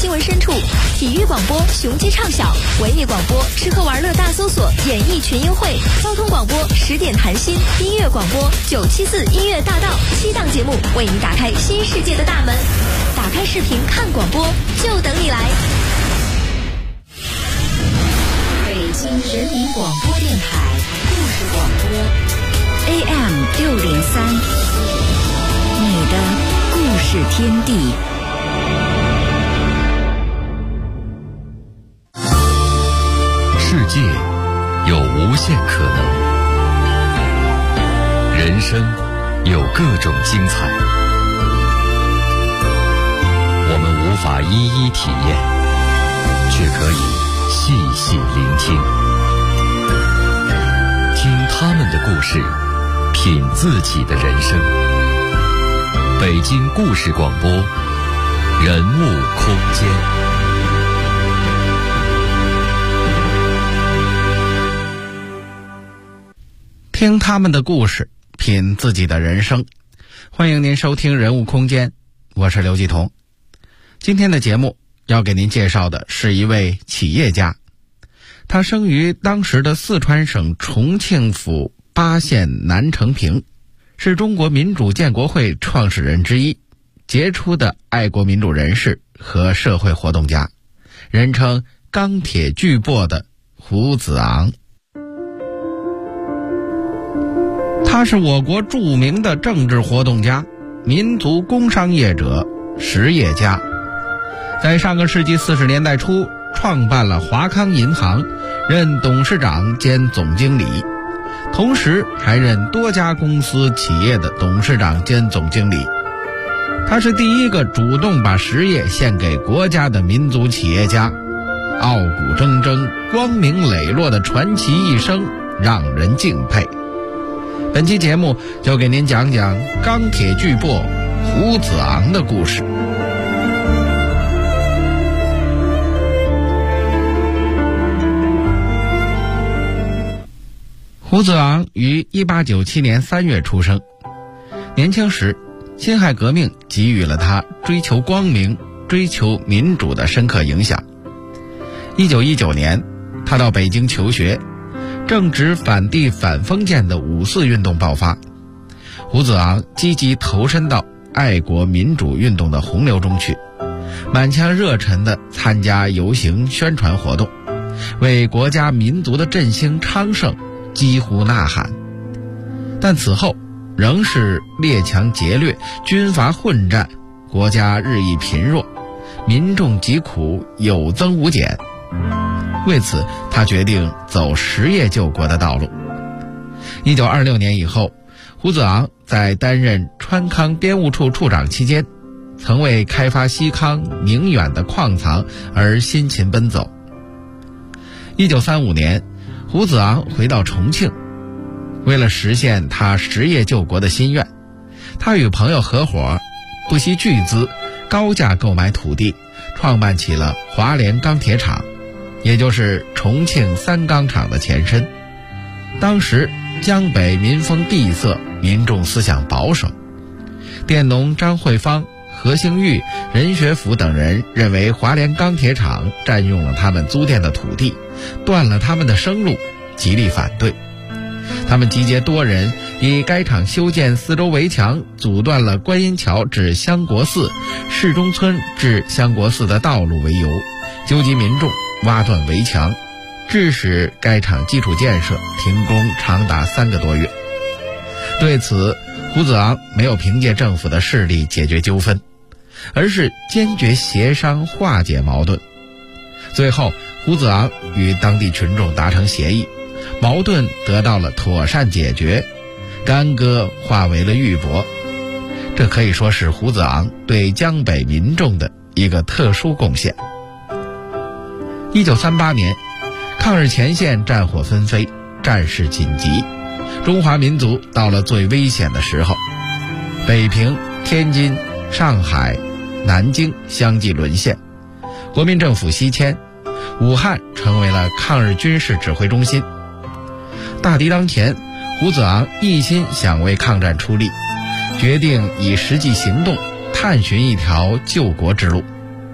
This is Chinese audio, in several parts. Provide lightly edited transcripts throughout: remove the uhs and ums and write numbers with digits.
新闻深处，体育广播雄鸡唱晓，文艺广播吃喝玩乐大搜索演艺群英会，交通广播10点谈心，音乐广播974音乐大道，7档节目为你打开新世界的大门。打开视频看广播，就等你来。北京人民广播电台故事广播 AM603，你的故事天地。 世界有无限可能，人生有各种精彩，我们无法一一体验，却可以细细聆听，听他们的故事，品自己的人生。北京故事广播，人物空间。 听他们的故事，品自己的人生。欢迎您收听人物空间，我是刘继彤。今天的节目要给您介绍的是一位企业家，他生于当时的四川省重庆府巴县南城坪，是中国民主建国会创始人之一，杰出的爱国民主人士和社会活动家，人称钢铁巨擘的胡子昂。他是我国著名的政治活动家、民族工商业者、实业家，在上个世纪40年代初创办了华康银行，任董事长兼总经理，同时还任多家公司企业的董事长兼总经理。他是第一个主动把实业献给国家的民族企业家，傲骨铮铮、光明磊落的传奇一生让人敬佩。本期节目就给您讲讲钢铁巨擘胡子昂的故事。胡子昂于1897年3月出生，年轻时辛亥革命给予了他追求光明、追求民主的深刻影响。1919年，他到北京求学，正值反帝反封建的五四运动爆发，胡子昂积极投身到爱国民主运动的洪流中去，满腔热忱地参加游行宣传活动，为国家民族的振兴昌盛几乎呐喊。但此后仍是列强劫掠、军阀混战，国家日益贫弱，民众疾苦有增无减。为此，他决定走实业救国的道路。1926年以后，胡子昂在担任川康编务处处长期间，曾为开发西康宁远的矿藏而辛勤奔走。1935年，胡子昂回到重庆，为了实现他实业救国的心愿，他与朋友合伙，不惜巨资，高价购买土地，创办起了华联钢铁厂，也就是重庆三钢厂的前身。当时江北民风闭塞，民众思想保守，佃农张惠芳、何兴玉、任学府等人认为华联钢铁厂占用了他们租佃的土地，断了他们的生路，极力反对。他们集结多人，以该厂修建4周围墙，阻断了观音桥至香国寺、市中村至香国寺的道路为由，纠集民众挖断围墙，致使该厂基础建设停工长达3个多月。对此，胡子昂没有凭借政府的势力解决纠纷，而是坚决协商化解矛盾。最后，胡子昂与当地群众达成协议，矛盾得到了妥善解决，干戈化为了玉帛。这可以说是胡子昂对江北民众的一个特殊贡献。1938年，抗日前线战火纷飞，战事紧急，中华民族到了最危险的时候。北平、天津、上海、南京相继沦陷，国民政府西迁，武汉成为了抗日军事指挥中心。大敌当前，胡子昂一心想为抗战出力，决定以实际行动探寻一条救国之路。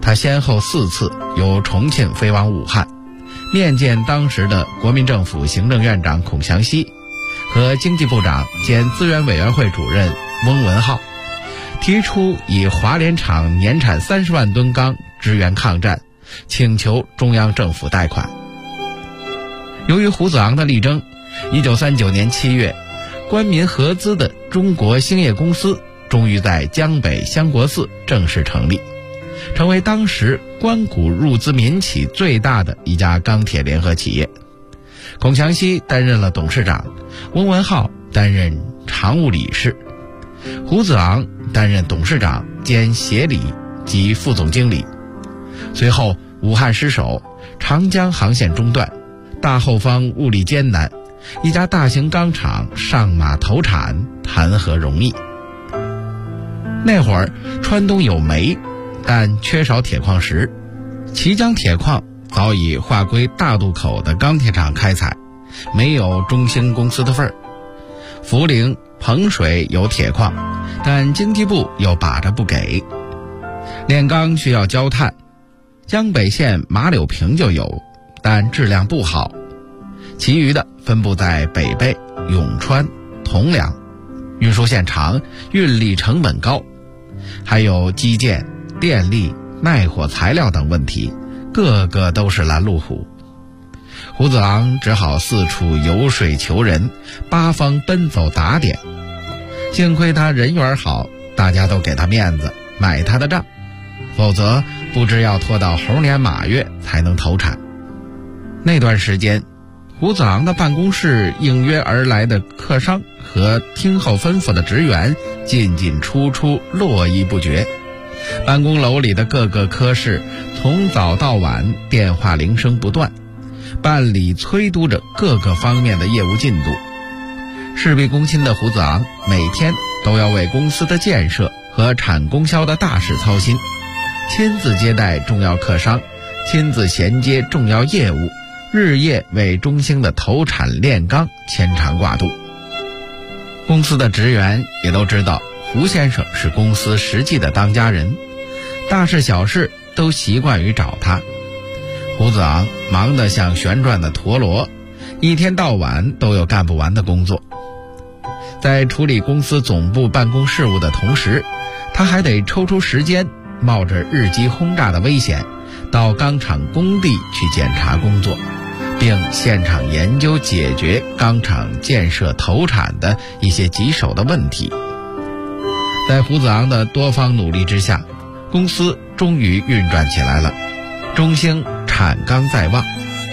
他先后4次由重庆飞往武汉，面见当时的国民政府行政院长孔祥熙和经济部长兼资源委员会主任翁文灏，提出以华联厂年产30万吨钢支援抗战，请求中央政府贷款。由于胡子昂的力争，1939年7月，官民合资的中国兴业公司终于在江北相国寺正式成立，成为当时官股入资民企最大的一家钢铁联合企业。孔祥熙担任了董事长，翁文灏担任常务理事，胡子昂担任董事长兼协理及副总经理。随后武汉失守，长江航线中断，大后方物力艰难，一家大型钢厂上马投产谈何容易。那会儿川东有煤，但缺少铁矿石，綦江铁矿早已划归大渡口的钢铁厂开采，没有中兴公司的份儿。涪陵、彭水有铁矿，但经济部又把着不给。炼钢需要焦炭，江北县马柳坪就有，但质量不好。其余的分布在北碚、永川、铜梁，运输线长，运力成本高，还有基建、电力、卖火材料等问题，个个都是拦路虎。胡子昂只好四处游说求人，八方奔走打点。幸亏他人缘好，大家都给他面子，买他的账，否则不知要拖到猴年马月才能投产。那段时间，胡子昂的办公室应约而来的客商和听候吩咐的职员进进出出，络绎不绝。办公楼里的各个科室从早到晚电话铃声不断，办理催督着各个方面的业务进度。事必躬亲的胡子昂每天都要为公司的建设和产供销的大事操心，亲自接待重要客商，亲自衔接重要业务，日夜为中兴的投产炼钢牵肠挂肚。公司的职员也都知道胡先生是公司实际的当家人，大事小事都习惯于找他。胡子昂忙得像旋转的陀螺，一天到晚都有干不完的工作。在处理公司总部办公事务的同时，他还得抽出时间，冒着日机轰炸的危险，到钢厂工地去检查工作，并现场研究解决钢厂建设投产的一些棘手的问题。在胡子昂的多方努力之下，公司终于运转起来了，中兴产钢在望。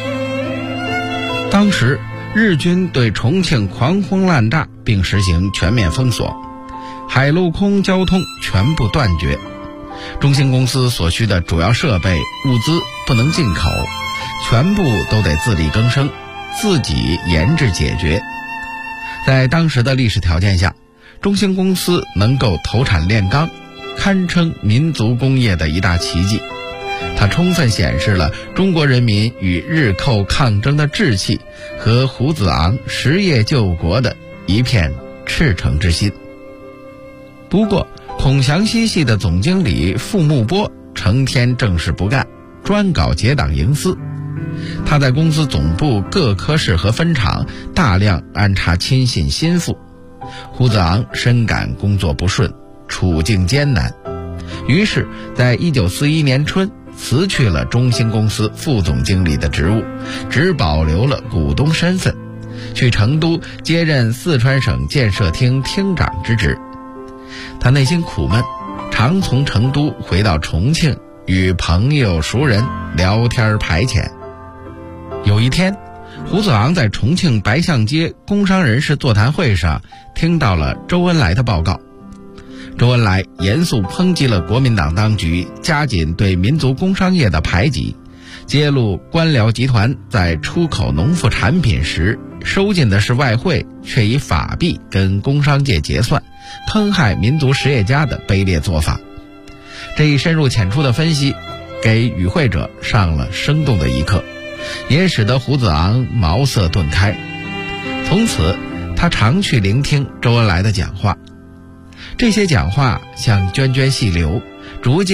当时日军对重庆狂轰滥炸，并实行全面封锁，海陆空交通全部断绝，中兴公司所需的主要设备物资不能进口，全部都得自力更生，自己研制解决。在当时的历史条件下，中兴公司能够投产炼钢，堪称民族工业的一大奇迹。它充分显示了中国人民与日寇抗争的志气和胡子昂实业救国的一片赤诚之心。不过孔祥熙系的总经理傅木波成天正事不干，专搞结党营私。他在公司总部各科室和分厂大量安插亲信心腹，胡子昂深感工作不顺，处境艰难，于是在1941年春辞去了中兴公司副总经理的职务，只保留了股东身份，去成都接任四川省建设厅厅长之职。他内心苦闷，常从成都回到重庆，与朋友熟人聊天排遣。有一天，胡子昂在重庆白象街工商人士座谈会上听到了周恩来的报告。周恩来严肃抨击了国民党当局加紧对民族工商业的排挤，揭露官僚集团在出口农副产品时收进的是外汇，却以法币跟工商界结算，坑害民族实业家的卑劣做法。这一深入浅出的分析给与会者上了生动的一课，也使得胡子昂茅塞顿开。从此他常去聆听周恩来的讲话，这些讲话像涓涓细流，逐渐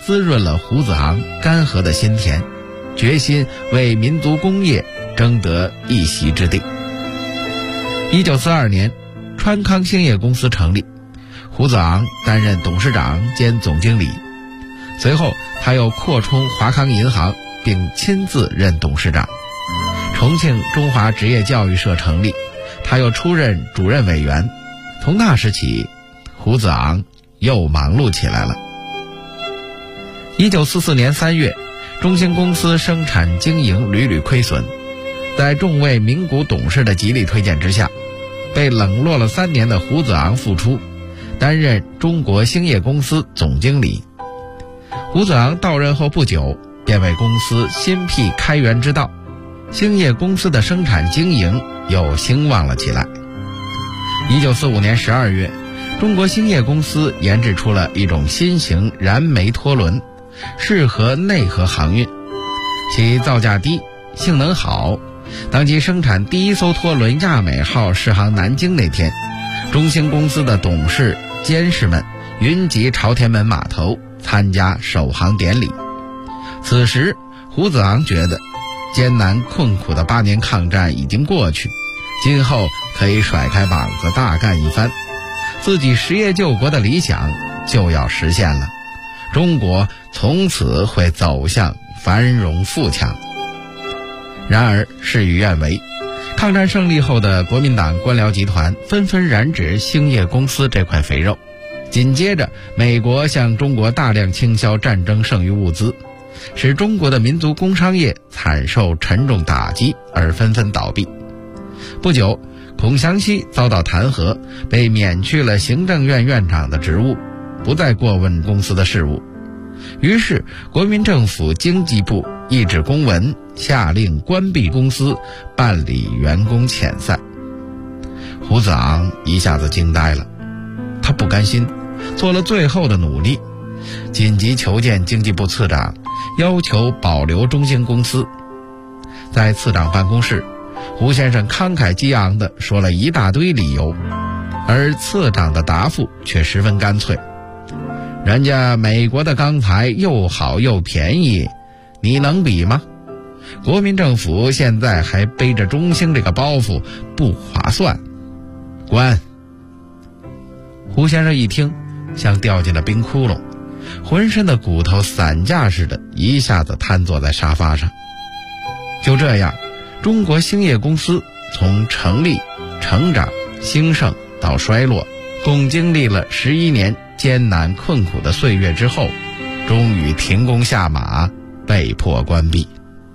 滋润了胡子昂干涸的心田，决心为民族工业争得一席之地。1942年，川康兴业公司成立，胡子昂担任董事长兼总经理。随后他又扩充华康银行，并亲自任董事长。重庆中华职业教育社成立，他又出任主任委员。从那时起，胡子昂又忙碌起来了。1944年3月，中兴公司生产经营屡屡亏损，在众位名股董事的极力推荐之下，被冷落了3年的胡子昂复出，担任中国兴业公司总经理。胡子昂到任后不久，便为公司新辟开源之道，兴业公司的生产经营又兴旺了起来。1945年12月，中国兴业公司研制出了一种新型燃煤拖轮，适合内河航运，其造价低，性能好。当其生产第一艘拖轮亚美号驶航南京那天，中兴公司的董事、监事们云集朝天门码头参加首航典礼。此时胡子昂觉得艰难困苦的8年抗战已经过去，今后可以甩开膀子大干一番，自己实业救国的理想就要实现了，中国从此会走向繁荣富强。然而事与愿违，抗战胜利后的国民党官僚集团纷纷染指兴业公司这块肥肉，紧接着美国向中国大量倾销战争剩余物资，使中国的民族工商业惨受沉重打击而纷纷倒闭。不久，孔祥熙遭到弹劾，被免去了行政院院长的职务，不再过问公司的事务。于是国民政府经济部一纸公文，下令关闭公司，办理员工遣散。胡子昂一下子惊呆了，他不甘心，做了最后的努力，紧急求见经济部次长，要求保留中兴公司。在次长办公室，胡先生慷慨激昂地说了一大堆理由，而次长的答复却十分干脆：人家美国的钢材又好又便宜，你能比吗？国民政府现在还背着中兴这个包袱，不划算，关。胡先生一听，像掉进了冰窟窿，浑身的骨头散架似的，一下子瘫坐在沙发上。就这样，中国兴业公司从成立、成长、兴盛到衰落，共经历了11年艰难困苦的岁月之后，终于停工下马，被迫关闭。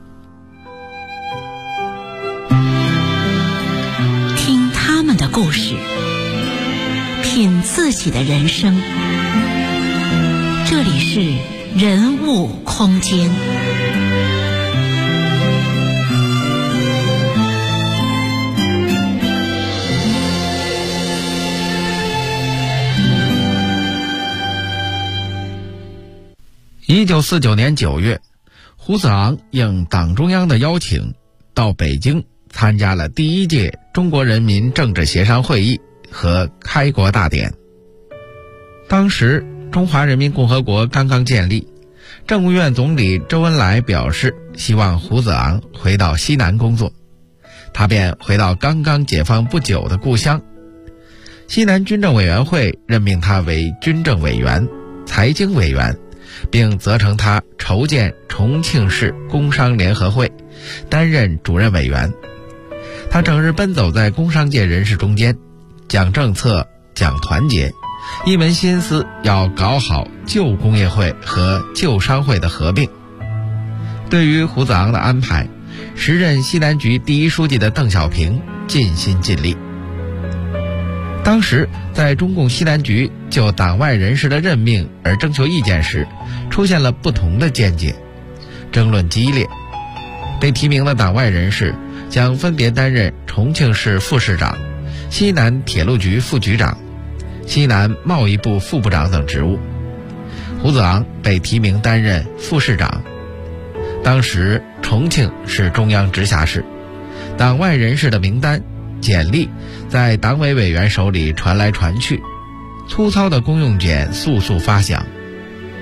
听他们的故事，品自己的人生。这里是人物空间。 1949年9月，胡子昂应党中央的邀请，到北京参加了第1届中国人民政治协商会议和开国大典。当时中华人民共和国刚刚建立，政务院总理周恩来表示希望胡子昂回到西南工作，他便回到刚刚解放不久的故乡。西南军政委员会任命他为军政委员、财经委员，并责成他筹建重庆市工商联合会，担任主任委员。他整日奔走在工商界人士中间，讲政策，讲团结，一门心思要搞好旧工业会和旧商会的合并。对于胡子昂的安排，时任西南局第1书记的邓小平尽心尽力。当时在中共西南局就党外人士的任命而征求意见时，出现了不同的见解，争论激烈。被提名的党外人士将分别担任重庆市副市长、西南铁路局副局长、西南贸易部副部长等职务。胡子昂被提名担任副市长。当时重庆是中央直辖市，党外人士的名单、简历在党委委员手里传来传去，粗糙的公用简速速发响。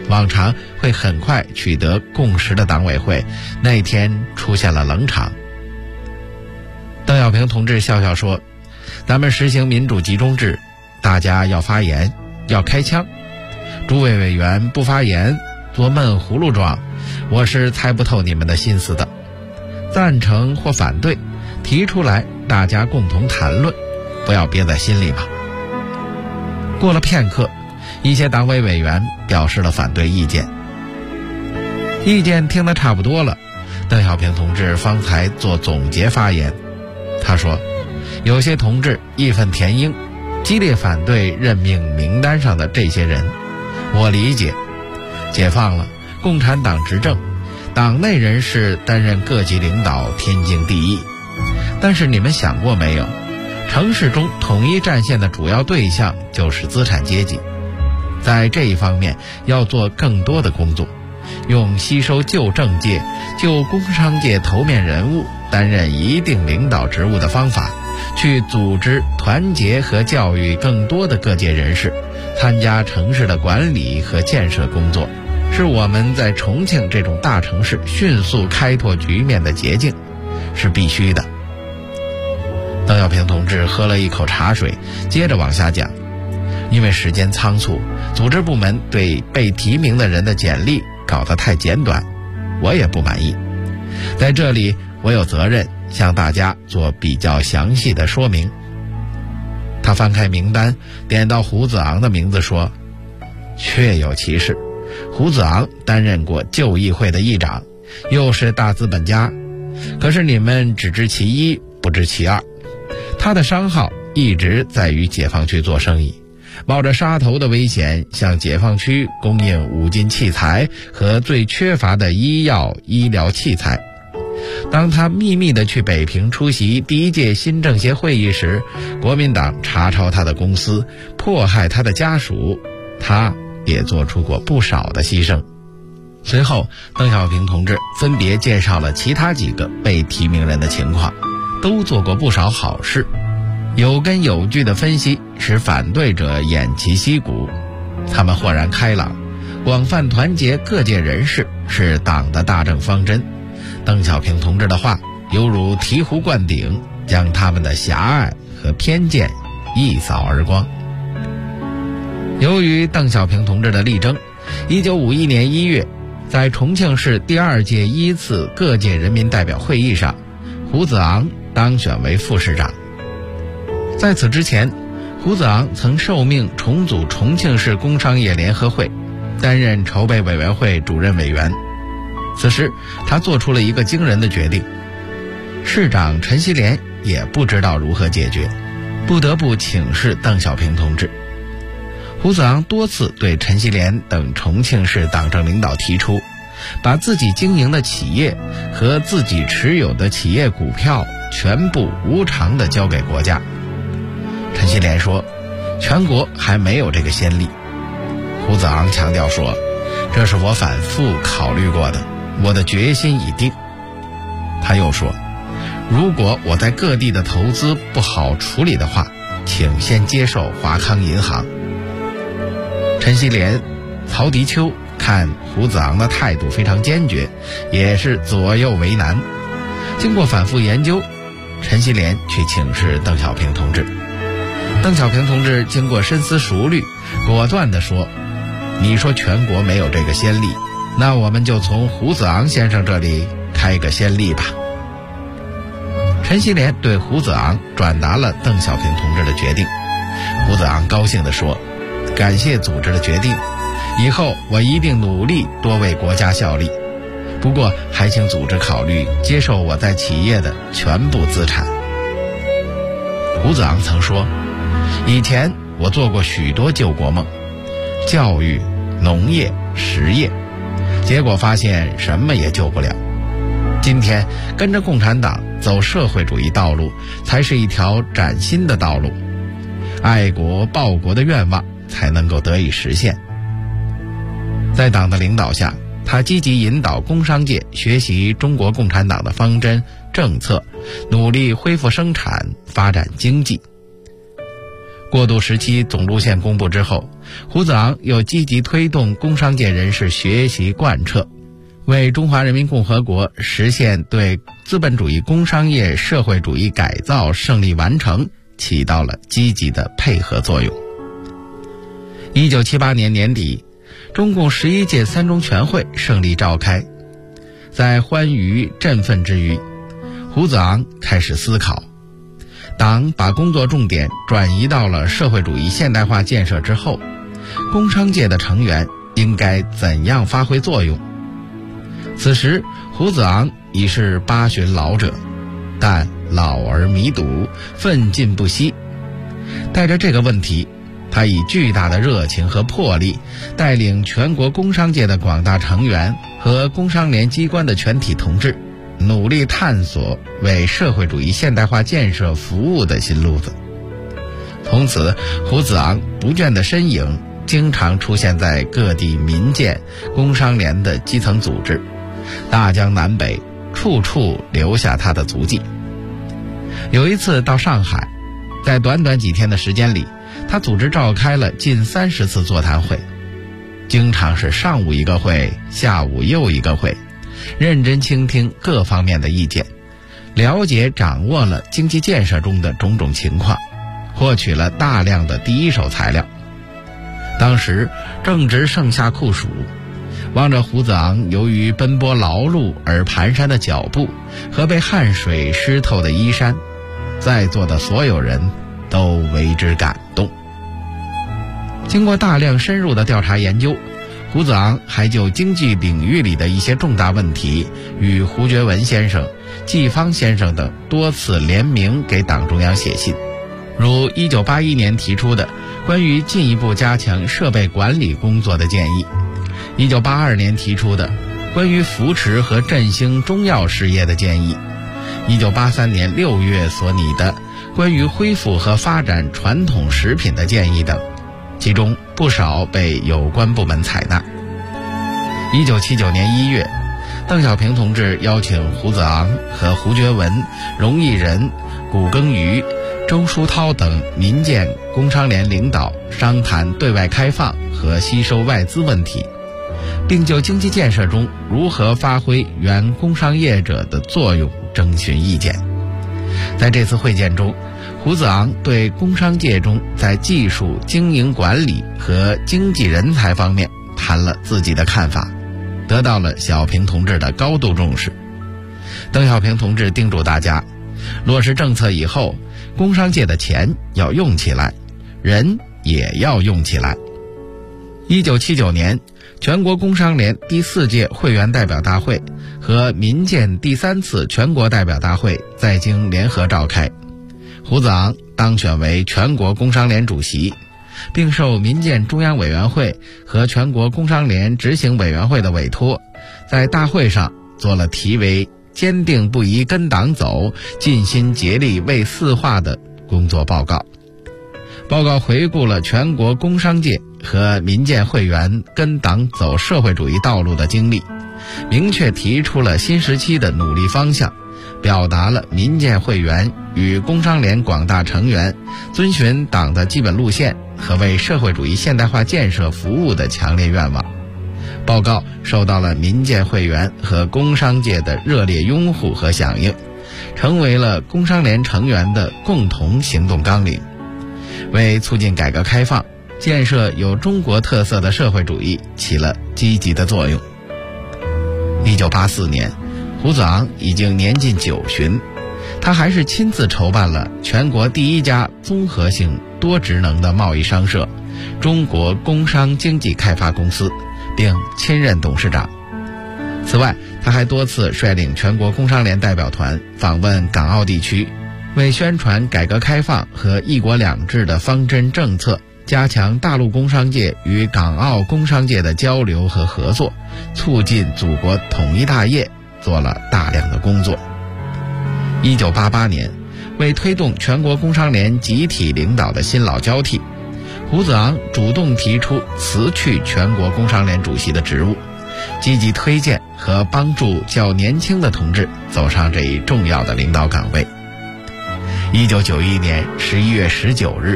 往常会很快取得共识的党委会，那天出现了冷场。邓小平同志笑笑说，咱们实行民主集中制，大家要发言，要开枪，诸位委员不发言，做闷葫芦状，我是猜不透你们的心思的。赞成或反对提出来，大家共同谈论，不要憋在心里吧。过了片刻，一些党委委员表示了反对意见。意见听得差不多了，邓小平同志方才做总结发言。他说，有些同志义愤填膺，激烈反对任命名单上的这些人。我理解，解放了，共产党执政，党内人士担任各级领导天经地义。但是你们想过没有，城市中统一战线的主要对象就是资产阶级，在这一方面要做更多的工作，用吸收旧政界、旧工商界头面人物担任一定领导职务的方法，去组织团结和教育更多的各界人士参加城市的管理和建设工作，是我们在重庆这种大城市迅速开拓局面的捷径，是必须的。邓小平同志喝了一口茶水，接着往下讲，因为时间仓促，组织部门对被提名的人的简历搞得太简短，我也不满意。在这里，我有责任向大家做比较详细的说明。他翻开名单，点到胡子昂的名字说，确有其事，胡子昂担任过旧议会的议长，又是大资本家，可是你们只知其一，不知其二。他的商号一直在于解放区做生意，冒着杀头的危险向解放区供应五金器材和最缺乏的医药医疗器材。当他秘密地去北平出席第一届新政协会议时，国民党查抄他的公司，迫害他的家属，他也做出过不少的牺牲。随后，邓小平同志分别介绍了其他几个被提名人的情况，都做过不少好事。有根有据的分析使反对者偃旗息鼓，他们豁然开朗，广泛团结各界人士是党的大政方针。邓小平同志的话犹如醍醐灌顶，将他们的狭隘和偏见一扫而光。由于邓小平同志的力争，1951年1月，在重庆市第2届1次各界人民代表会议上，胡子昂当选为副市长。在此之前，胡子昂曾受命重组重庆市工商业联合会，担任筹备委员会主任委员。此时他做出了一个惊人的决定，市长陈锡联也不知道如何解决，不得不请示邓小平同志。胡子昂多次对陈锡联等重庆市党政领导提出，把自己经营的企业和自己持有的企业股票全部无偿地交给国家。陈锡联说，全国还没有这个先例。胡子昂强调说，这是我反复考虑过的，我的决心已定。他又说，如果我在各地的投资不好处理的话，请先接受华康银行。陈锡联、曹迪秋看胡子昂的态度非常坚决，也是左右为难。经过反复研究，陈锡联去请示邓小平同志。邓小平同志经过深思熟虑，果断地说，你说全国没有这个先例，那我们就从胡子昂先生这里开个先例吧。陈锡联对胡子昂转达了邓小平同志的决定。胡子昂高兴地说，感谢组织的决定，以后我一定努力多为国家效力，不过还请组织考虑接受我在企业的全部资产。胡子昂曾说，以前我做过许多救国梦，教育、农业、实业，结果发现什么也救不了。今天跟着共产党走社会主义道路，才是一条崭新的道路，爱国报国的愿望才能够得以实现。在党的领导下，他积极引导工商界学习中国共产党的方针政策，努力恢复生产，发展经济。 过渡时期总路线公布之后，胡子昂又积极推动工商界人士学习贯彻，为中华人民共和国实现对资本主义工商业社会主义改造胜利完成起到了积极的配合作用。1978年年底，中共11届三中全会胜利召开，在欢愉振奋之余，胡子昂开始思考，党把工作重点转移到了社会主义现代化建设之后，工商界的成员应该怎样发挥作用？此时胡子昂已是80旬老者，但老而弥笃，奋进不息。带着这个问题，他以巨大的热情和魄力，带领全国工商界的广大成员和工商联机关的全体同志，努力探索为社会主义现代化建设服务的新路子。从此，胡子昂不倦的身影经常出现在各地民建、工商联的基层组织，大江南北，处处留下他的足迹。有一次到上海，在短短几天的时间里，他组织召开了近30次座谈会，经常是上午一个会，下午又一个会，认真倾听各方面的意见，了解掌握了经济建设中的种种情况，获取了大量的第一手材料。当时正值盛夏酷暑，望着胡子昂由于奔波劳碌而蹒跚的脚步和被汗水湿透的衣衫，在座的所有人都为之感动。经过大量深入的调查研究，胡子昂还就经济领域里的一些重大问题与胡觉文先生、季方先生等多次联名给党中央写信，如1981年提出的关于进一步加强设备管理工作的建议，1982年提出的关于扶持和振兴中药事业的建议，1983年6月所拟的关于恢复和发展传统食品的建议等，其中不少被有关部门采纳。1979年1月，邓小平同志邀请胡子昂和胡觉文、荣毅仁、谷耕余、周书涛等民建工商联领导商谈对外开放和吸收外资问题，并就经济建设中如何发挥原工商业者的作用征询意见。在这次会见中，胡子昂对工商界中在技术、经营管理和经济人才方面谈了自己的看法，得到了小平同志的高度重视。邓小平同志叮嘱大家，落实政策以后，工商界的钱要用起来，人也要用起来。1979年，全国工商联第4届会员代表大会和民建第3次全国代表大会在京联合召开，胡子昂当选为全国工商联主席，并受民建中央委员会和全国工商联执行委员会的委托，在大会上做了题为坚定不移跟党走，尽心竭力为四化的工作报告。报告回顾了全国工商界和民建会员跟党走社会主义道路的经历，明确提出了新时期的努力方向，表达了民建会员与工商联广大成员遵循党的基本路线和为社会主义现代化建设服务的强烈愿望。报告受到了民建会员和工商界的热烈拥护和响应，成为了工商联成员的共同行动纲领，为促进改革开放、建设有中国特色的社会主义起了积极的作用。1984年，胡子昂已经年近90旬，他还是亲自筹办了全国第一家综合性多职能的贸易商社——中国工商经济开发公司，并亲任董事长。此外，他还多次率领全国工商联代表团访问港澳地区，为宣传改革开放和一国两制的方针政策，加强大陆工商界与港澳工商界的交流和合作，促进祖国统一大业做了大量的工作。1988年，为推动全国工商联集体领导的新老交替，胡子昂主动提出辞去全国工商联主席的职务，积极推荐和帮助较年轻的同志走上这一重要的领导岗位。1991年11月19日，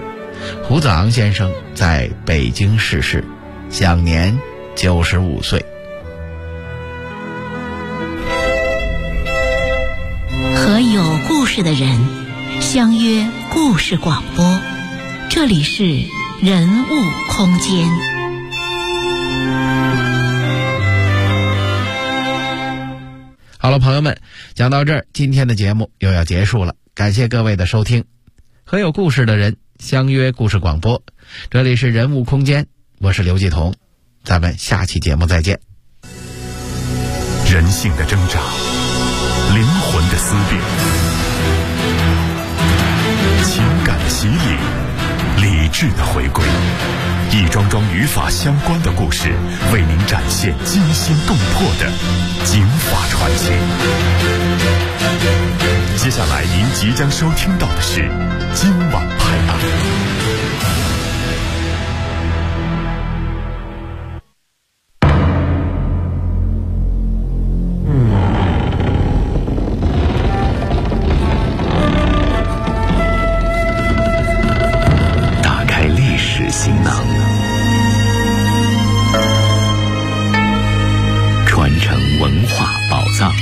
胡子昂先生在北京逝世，享年95岁。 和有故事的人相约故事广播，这里是人物空间。 好了，朋友们，讲到这儿，今天的节目又要结束了，感谢各位的收听。和有故事的人相约故事广播，这里是人物空间，我是刘继彤，咱们下期节目再见。 人性的挣扎，灵魂的思辨，情感的洗礼，理智的回归，一桩桩与法相关的故事，为您展现惊心动魄的警法传奇。接下来您即将收听到的是今晚拍案。 打开历史行囊，传承文化宝藏。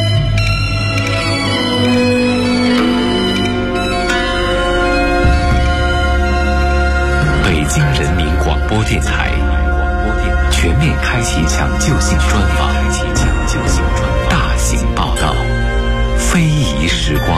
北京人民广播电台全面开启抢救性专访，大型报道，非遗时光。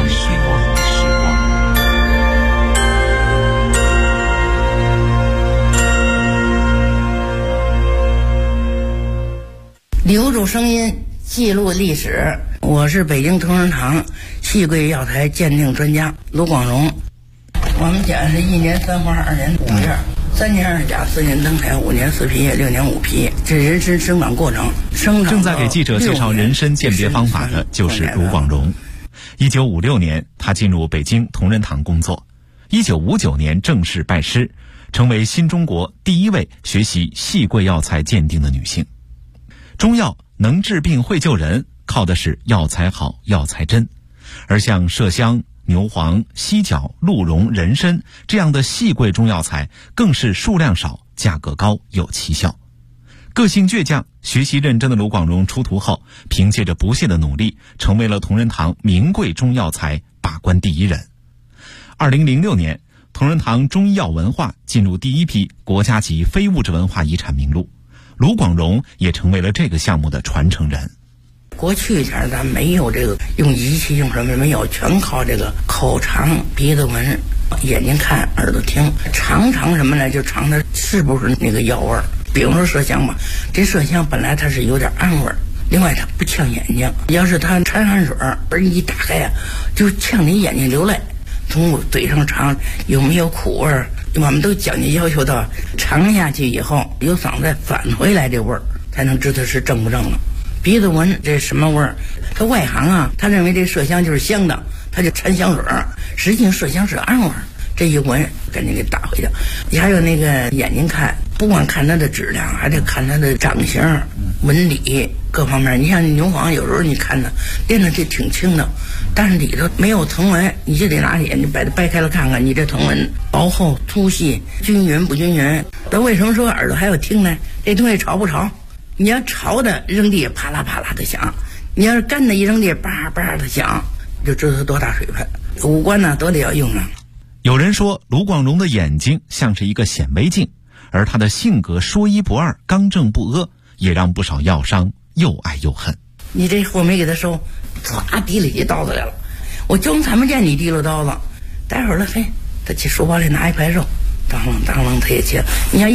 留住声音，记录历史。我是北京同仁堂细桂药材鉴定专家卢广荣。我们讲是1年3花2年5叶，3年2甲4年灯台5年4皮叶6年5皮，这人参生长过程。 正在给记者介绍人参鉴别方法的就是卢广荣。1956年，他进入北京同仁堂工作。1959年正式拜师，成为新中国第一位学习细桂药材鉴定的女性。中药能治病会救人，靠的是药材好、药材真。而像麝香、牛黄、犀角、鹿茸、人参这样的细桂中药材，更是数量少、价格高、有奇效。个性倔强、学习认真的卢广荣出徒后，凭借着不懈的努力，成为了同仁堂名贵中药材把关第一人。2006年，同仁堂中医药文化进入第一批国家级非物质文化遗产名录，卢广荣也成为了这个项目的传承人。 过去前咱没有这个用仪器用什么没有，全靠这个口尝、鼻子闻、眼睛看、耳朵听。尝什么呢？就尝它是不是那个药味儿。比方说麝香吧，这麝香本来它是有点暗味儿，另外它不呛眼睛。要是它掺汗水儿一打开呀，就呛你眼睛流泪。从嘴上尝有没有苦味儿，我们都讲究要求到尝下去以后由嗓子返回来这味儿，才能知道是正不正了。鼻子闻这什么味儿？他外行啊，他认为这麝香就是香的，他就掺香水儿，实际上麝香是暗味儿。这一闻赶紧给打回去。你还有那个眼睛看，不光看它的质量，还得看它的长形、纹理各方面。你像牛黄，有时候你看它练的这挺轻的，但是里头没有藤纹，你就得拿眼睛把它掰开了看看，你这藤纹薄厚、粗细、均匀不均匀。那为什么说耳朵还要听呢？这东西潮不潮？你要潮的扔地啪啦啪啦的响，你要是干的一扔地叭叭的响，就知道它多大水分。五官呢都得要用啊。 有人说卢广荣的眼睛像是一个显微镜，而他的性格说一不二、刚正不阿，也让不少药商又爱又恨。 你这货没给他收，唰提了起刀子来了，我就才没见你提溜刀子。待会儿了，嘿，他去书包里拿一块肉，当啷当啷他也切。你要